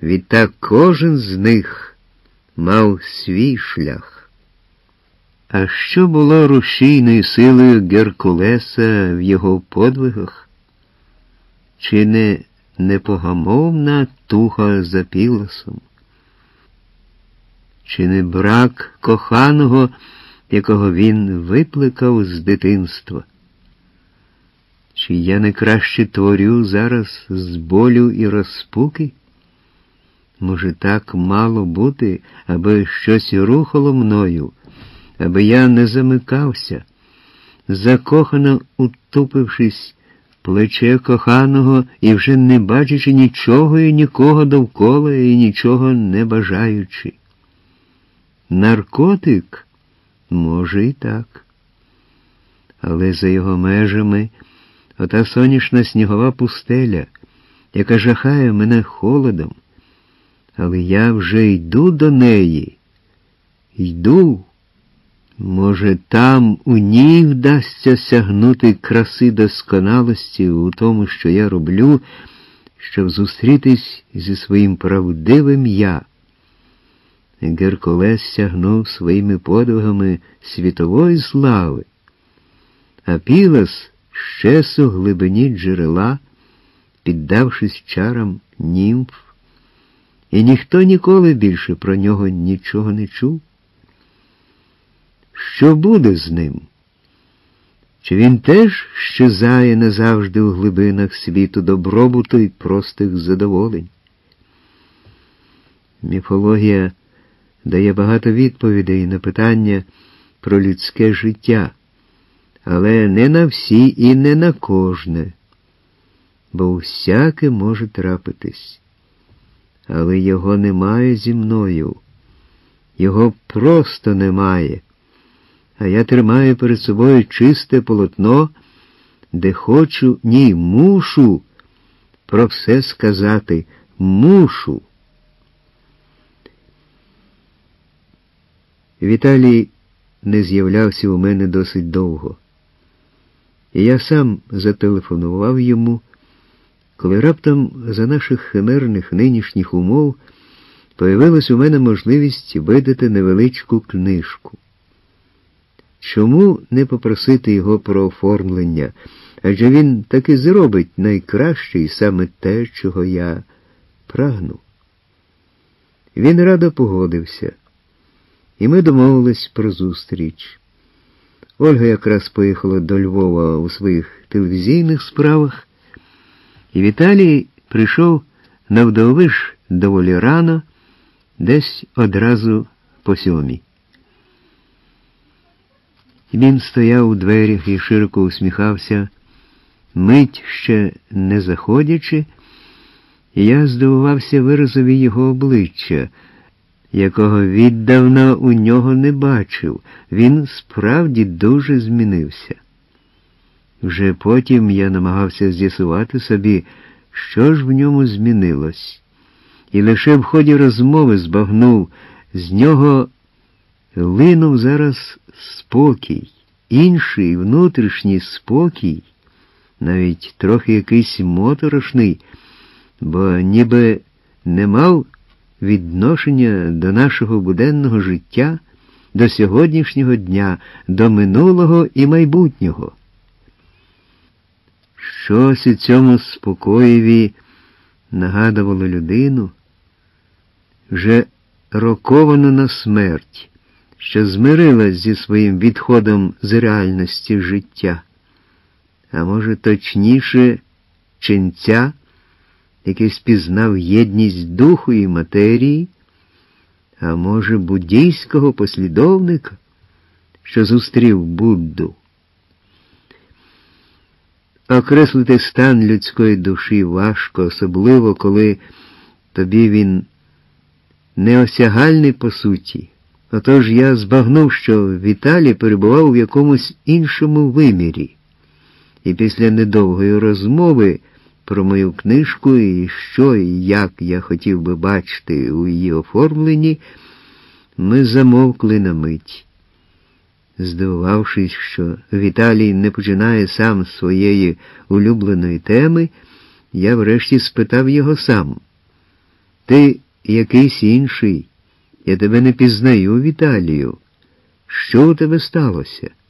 Відтак кожен з них мав свій шлях. А що було рушійною силою Геркулеса в його подвигах? Чи не непогамовна туга за Пілосом? Чи не брак коханого, якого він викликав з дитинства? Чи я не краще творю зараз з болю і розпуки? Може, так мало бути, аби щось рухало мною, аби я не замикався, закохано утупившись в плече коханого і вже не бачачи нічого і нікого довкола і нічого не бажаючи. Наркотик? Може і так. Але за його межами ота сонячна снігова пустеля, яка жахає мене холодом. Але я вже йду до неї. Йду. Може, там у ній вдасться сягнути краси досконалості у тому, що я роблю, щоб зустрітись зі своїм правдивим «я». Геркулес сягнув своїми подвигами світової слави, а Пілос щез у глибині джерела, піддавшись чарам німф, і ніхто ніколи більше про нього нічого не чув. Що буде з ним? Чи він теж щезає назавжди у глибинах світу добробуту і простих задоволень? Міфологія дає багато відповідей на питання про людське життя, але не на всі і не на кожне, бо всяке може трапитись. Але його немає зі мною, його просто немає, а я тримаю перед собою чисте полотно, де хочу, ні, мушу про все сказати, мушу. Віталій не з'являвся у мене досить довго. І я сам зателефонував йому, коли раптом за наших химерних нинішніх умов появилась у мене можливість видати невеличку книжку. Чому не попросити його про оформлення? Адже він таки зробить найкраще і саме те, чого я прагну. Він радо погодився. І ми домовились про зустріч. Ольга якраз поїхала до Львова у своїх телевізійних справах, і Віталій прийшов навдовиш доволі рано, десь одразу по 7. Він стояв у дверях і широко усміхався, мить ще не заходячи, і я здивувався виразові його обличчя, якого віддавна у нього не бачив. Він справді дуже змінився. Вже потім я намагався з'ясувати собі, що ж в ньому змінилось. І лише в ході розмови збагнув, з нього линув зараз спокій, інший внутрішній спокій, навіть трохи якийсь моторошний, бо ніби не мав відношення до нашого буденного життя, до сьогоднішнього дня, до минулого і майбутнього. Щось у цьому спокоєві нагадувало людину, вже роковану на смерть, що змирилась зі своїм відходом з реальності життя. А може, точніше, ченця, який спізнав єдність духу і матерії, а може, буддійського послідовника, що зустрів Будду. Окреслити стан людської душі важко, особливо, коли тобі він неосягальний по суті. Отож я збагнув, що Віталій перебував в якомусь іншому вимірі. І після недовгої розмови про мою книжку і що і як я хотів би бачити у її оформленні, ми замовкли на мить. Здивувавшись, що Віталій не починає сам з своєї улюбленої теми, я врешті спитав його сам. Ти якийсь інший. Я тебе не пізнаю, Віталію. Що у тебе сталося?